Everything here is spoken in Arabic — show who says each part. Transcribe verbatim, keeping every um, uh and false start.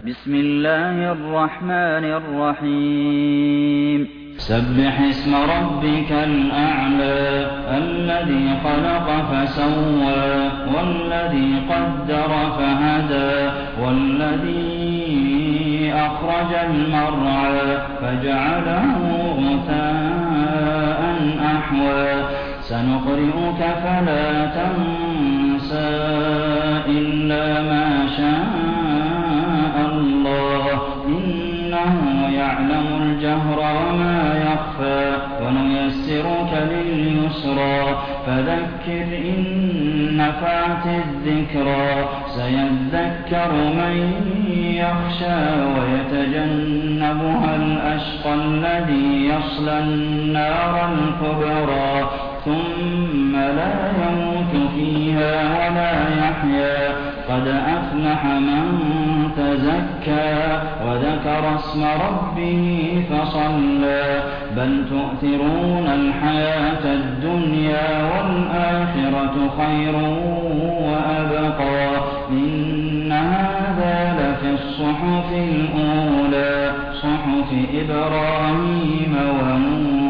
Speaker 1: بسم الله الرحمن الرحيم سبح اسم ربك الأعلى الذي خلق فسوى والذي قدر فهدى والذي أخرج المرعى فجعله غثاء أحوى سنقرئك فلا تنسى إلا ما شاء الله إنه يعلم الجهر وما يخفى ونيسرك لليسرى فذكر إن نفعت الذكرى سيذكر من يخشى ويتجنبها الأشقى الذي يصلى النار الكبرى ثم لا يموت فيها ولا يحيا قد أفلح من تزكى وذكر اسم ربه فصلى بل تؤثرون الحياة الدنيا والآخرة خير وأبقى إن هذا لفي الصحف الأولى صحف إبراهيم وموسى